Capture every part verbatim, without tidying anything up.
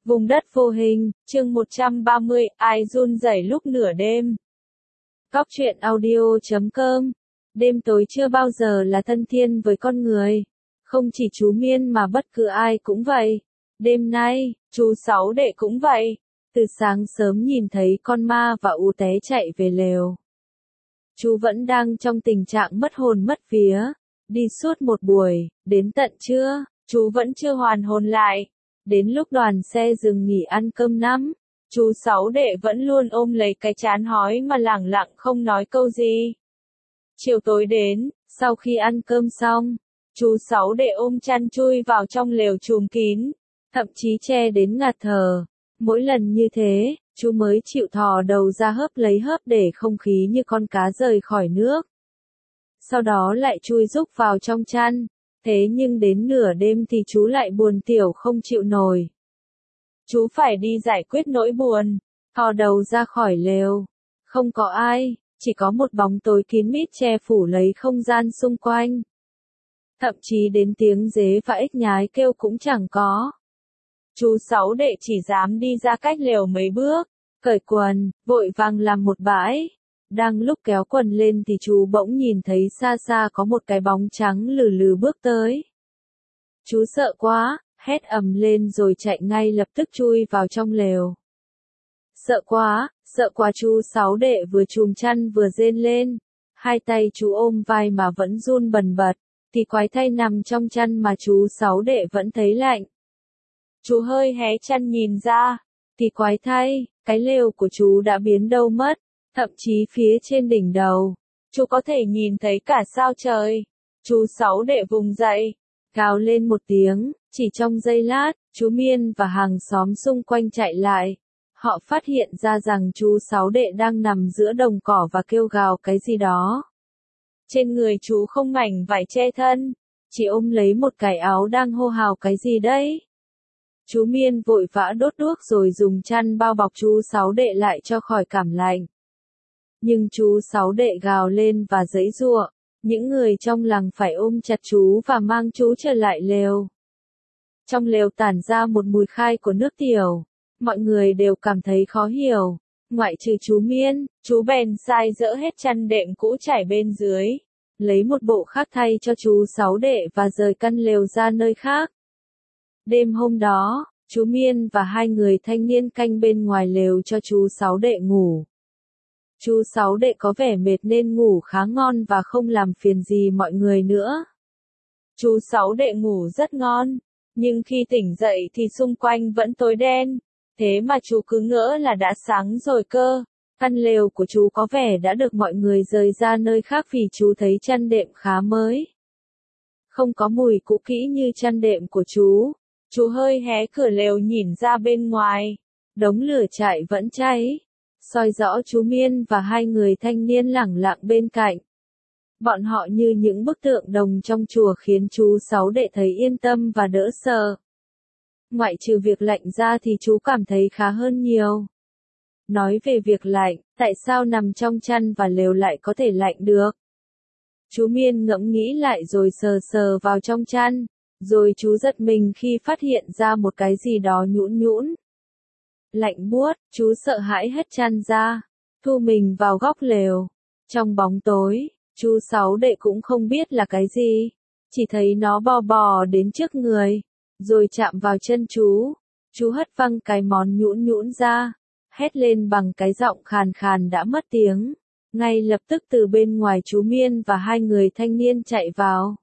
Vùng đất vô hình, chương một trăm ba mươi, ai run rẩy lúc nửa đêm. Góc truyện audio chấm com. Đêm tối chưa bao giờ là thân thiên với con người. Không chỉ chú Miên mà bất cứ ai cũng vậy. Đêm nay, chú Sáu Đệ cũng vậy. Từ sáng sớm nhìn thấy con ma và ù té chạy về lều. Chú vẫn đang trong tình trạng mất hồn mất vía. Đi suốt một buổi, đến tận trưa, chú vẫn chưa hoàn hồn lại. Đến lúc đoàn xe dừng nghỉ ăn cơm năm, chú Sáu Đệ vẫn luôn ôm lấy cái trán hói mà lẳng lặng không nói câu gì. Chiều tối đến, sau khi ăn cơm xong, chú Sáu Đệ ôm chăn chui vào trong lều trùm kín, thậm chí che đến ngạt thở. Mỗi lần như thế, chú mới chịu thò đầu ra hớp lấy hớp để không khí như con cá rời khỏi nước. Sau đó lại chui rúc vào trong chăn. Thế nhưng đến nửa đêm thì chú lại buồn tiểu không chịu nổi. Chú phải đi giải quyết nỗi buồn, thò đầu ra khỏi lều. Không có ai, chỉ có một bóng tối kín mít che phủ lấy không gian xung quanh. Thậm chí đến tiếng dế và ếch nhái kêu cũng chẳng có. Chú Sáu Đệ chỉ dám đi ra cách lều mấy bước, cởi quần, vội vàng làm một bãi. Đang lúc kéo quần lên thì chú bỗng nhìn thấy xa xa có một cái bóng trắng lừ lừ bước tới. Chú sợ quá, hét ầm lên rồi chạy ngay lập tức chui vào trong lều. Sợ quá, sợ quá chú Sáu Đệ vừa chùm chăn vừa rên lên. Hai tay chú ôm vai mà vẫn run bần bật, thì quái thay nằm trong chăn mà chú Sáu Đệ vẫn thấy lạnh. Chú hơi hé chăn nhìn ra, thì quái thay, cái lều của chú đã biến đâu mất. Thậm chí phía trên đỉnh đầu, chú có thể nhìn thấy cả sao trời. Chú Sáu Đệ vùng dậy, gào lên một tiếng, chỉ trong giây lát, chú Miên và hàng xóm xung quanh chạy lại. Họ phát hiện ra rằng chú Sáu Đệ đang nằm giữa đồng cỏ và kêu gào cái gì đó. Trên người chú không mảnh vải che thân, chỉ ôm lấy một cái áo đang hô hào cái gì đấy. Chú Miên vội vã đốt đuốc rồi dùng chăn bao bọc chú Sáu Đệ lại cho khỏi cảm lạnh. Nhưng chú Sáu Đệ gào lên và giãy giụa, những người trong làng phải ôm chặt chú và mang chú trở lại lều. Trong lều tản ra một mùi khai của nước tiểu, mọi người đều cảm thấy khó hiểu, ngoại trừ chú Miên, chú bèn sai dỡ hết chăn đệm cũ trải bên dưới, lấy một bộ khác thay cho chú Sáu Đệ và rời căn lều ra nơi khác. Đêm hôm đó, chú Miên và hai người thanh niên canh bên ngoài lều cho chú Sáu Đệ ngủ. Chú Sáu Đệ có vẻ mệt nên ngủ khá ngon và không làm phiền gì mọi người nữa. Chú Sáu Đệ ngủ rất ngon, nhưng khi tỉnh dậy thì xung quanh vẫn tối đen, thế mà chú cứ ngỡ là đã sáng rồi cơ. Căn lều của chú có vẻ đã được mọi người rời ra nơi khác vì chú thấy chăn đệm khá mới. Không có mùi cũ kỹ như chăn đệm của chú. Chú hơi hé cửa lều nhìn ra bên ngoài, đống lửa trại vẫn cháy. Soi rõ chú Miên và hai người thanh niên lẳng lặng bên cạnh. Bọn họ như những bức tượng đồng trong chùa khiến chú Sáu Đệ thấy yên tâm và đỡ sợ. Ngoại trừ việc lạnh ra thì chú cảm thấy khá hơn nhiều. Nói về việc lạnh, tại sao nằm trong chăn và lều lại có thể lạnh được? Chú Miên ngẫm nghĩ lại rồi sờ sờ vào trong chăn, rồi chú giật mình khi phát hiện ra một cái gì đó nhũn nhũn. Lạnh buốt, chú sợ hãi hất chăn ra, thu mình vào góc lều. Trong bóng tối, chú Sáu Đệ cũng không biết là cái gì, chỉ thấy nó bò bò đến trước người, rồi chạm vào chân chú. Chú hất văng cái món nhũn nhũn ra, hét lên bằng cái giọng khàn khàn đã mất tiếng. Ngay lập tức từ bên ngoài chú Miên và hai người thanh niên chạy vào.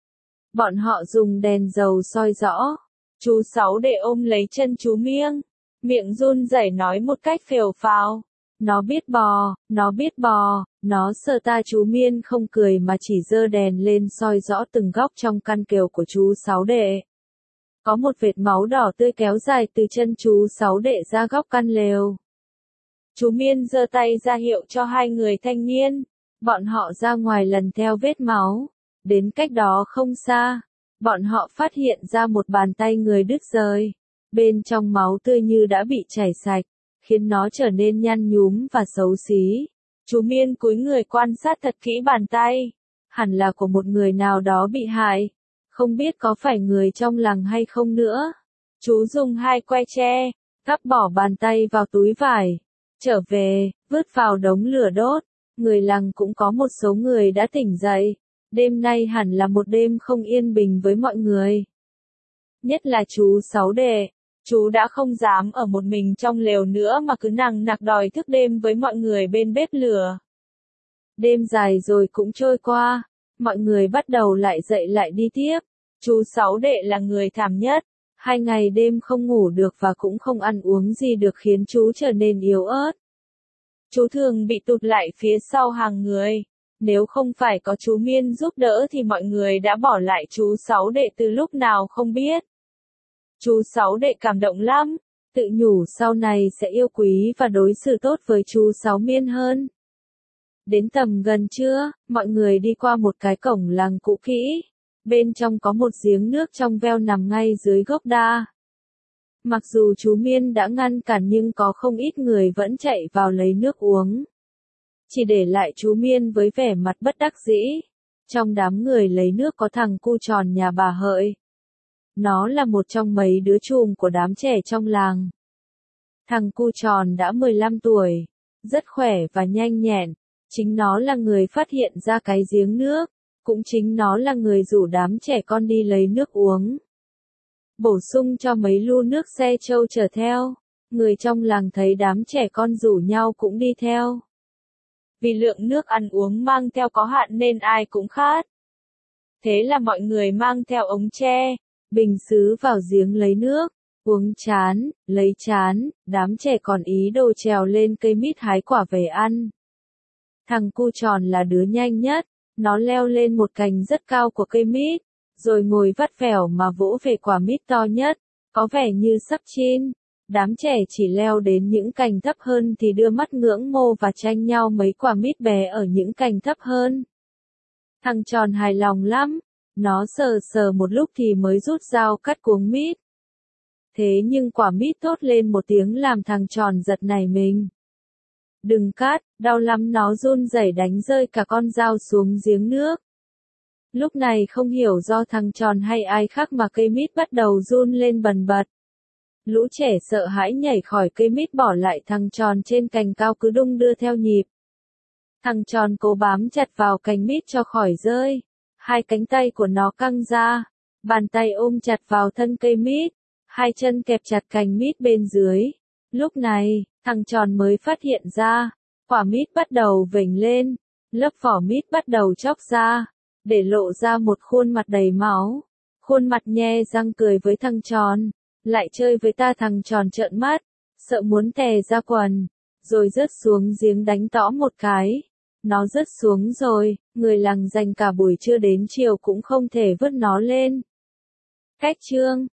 Bọn họ dùng đèn dầu soi rõ. Chú Sáu Đệ ôm lấy chân chú Miên, miệng run rẩy nói một cách phều phào. Nó biết bò, nó biết bò, nó sợ ta. Chú Miên không cười mà chỉ giơ đèn lên soi rõ từng góc trong căn lều của chú Sáu Đệ. Có một vệt máu đỏ tươi kéo dài từ chân chú Sáu Đệ ra góc căn lều. Chú Miên giơ tay ra hiệu cho hai người thanh niên. Bọn họ ra ngoài lần theo vết máu. Đến cách đó không xa, bọn họ phát hiện ra một bàn tay người đứt rời. Bên trong máu tươi như đã bị chảy sạch, khiến nó trở nên nhăn nhúm và xấu xí. Chú Miên cúi người quan sát thật kỹ bàn tay. Hẳn là của một người nào đó bị hại. Không biết có phải người trong làng hay không nữa. Chú dùng hai que tre, gắp bỏ bàn tay vào túi vải, trở về, vứt vào đống lửa đốt. Người làng cũng có một số người đã tỉnh dậy. Đêm nay hẳn là một đêm không yên bình với mọi người. Nhất là chú Sáu Đệ. Chú đã không dám ở một mình trong lều nữa mà cứ nằng nặc đòi thức đêm với mọi người bên bếp lửa. Đêm dài rồi cũng trôi qua. Mọi người bắt đầu lại dậy lại đi tiếp. Chú Sáu Đệ là người thảm nhất. Hai ngày đêm không ngủ được và cũng không ăn uống gì được khiến chú trở nên yếu ớt. Chú thường bị tụt lại phía sau hàng người. Nếu không phải có chú Miên giúp đỡ thì mọi người đã bỏ lại chú Sáu Đệ từ lúc nào không biết. Chú Sáu Đệ cảm động lắm, tự nhủ sau này sẽ yêu quý và đối xử tốt với chú Sáu Miên hơn. Đến tầm gần trưa, mọi người đi qua một cái cổng làng cũ kỹ. Bên trong có một giếng nước trong veo nằm ngay dưới gốc đa. Mặc dù chú Miên đã ngăn cản nhưng có không ít người vẫn chạy vào lấy nước uống. Chỉ để lại chú Miên với vẻ mặt bất đắc dĩ. Trong đám người lấy nước có thằng cu tròn nhà bà Hợi. Nó là một trong mấy đứa chùm của đám trẻ trong làng. Thằng cu tròn đã mười lăm tuổi, rất khỏe và nhanh nhẹn. Chính nó là người phát hiện ra cái giếng nước. Cũng chính nó là người rủ đám trẻ con đi lấy nước uống. Bổ sung cho mấy lu nước xe trâu chở theo. Người trong làng thấy đám trẻ con rủ nhau cũng đi theo. Vì lượng nước ăn uống mang theo có hạn nên ai cũng khát. Thế là mọi người mang theo ống tre, bình sứ vào giếng lấy nước. Uống chán, lấy chán, đám trẻ còn ý đồ trèo lên cây mít hái quả về ăn. Thằng cu tròn là đứa nhanh nhất. Nó leo lên một cành rất cao của cây mít, rồi ngồi vắt vẻo mà vỗ về quả mít to nhất, có vẻ như sắp chín. Đám trẻ chỉ leo đến những cành thấp hơn thì đưa mắt ngưỡng mộ và tranh nhau mấy quả mít bé ở những cành thấp hơn. Thằng tròn hài lòng lắm, nó sờ sờ một lúc thì mới rút dao cắt cuống mít. Thế nhưng quả mít thốt lên một tiếng làm thằng tròn giật nảy mình. Đừng cắt, đau lắm, nó run rẩy đánh rơi cả con dao xuống giếng nước. Lúc này không hiểu do thằng tròn hay ai khác mà cây mít bắt đầu run lên bần bật. Lũ trẻ sợ hãi nhảy khỏi cây mít bỏ lại thằng tròn trên cành cao cứ đung đưa theo nhịp. Thằng tròn cố bám chặt vào cành mít cho khỏi rơi. Hai cánh tay của nó căng ra, bàn tay ôm chặt vào thân cây mít, hai chân kẹp chặt cành mít bên dưới. Lúc này, thằng tròn mới phát hiện ra, quả mít bắt đầu vểnh lên, lớp vỏ mít bắt đầu chóc ra, để lộ ra một khuôn mặt đầy máu. Khuôn mặt nhe răng cười với thằng tròn, lại chơi với ta. Thằng tròn trợn mắt, sợ muốn tè ra quần, rồi rớt xuống giếng đánh tõ một cái. Nó rớt xuống rồi, người làng dành cả buổi trưa đến chiều cũng không thể vớt nó lên. Cách chương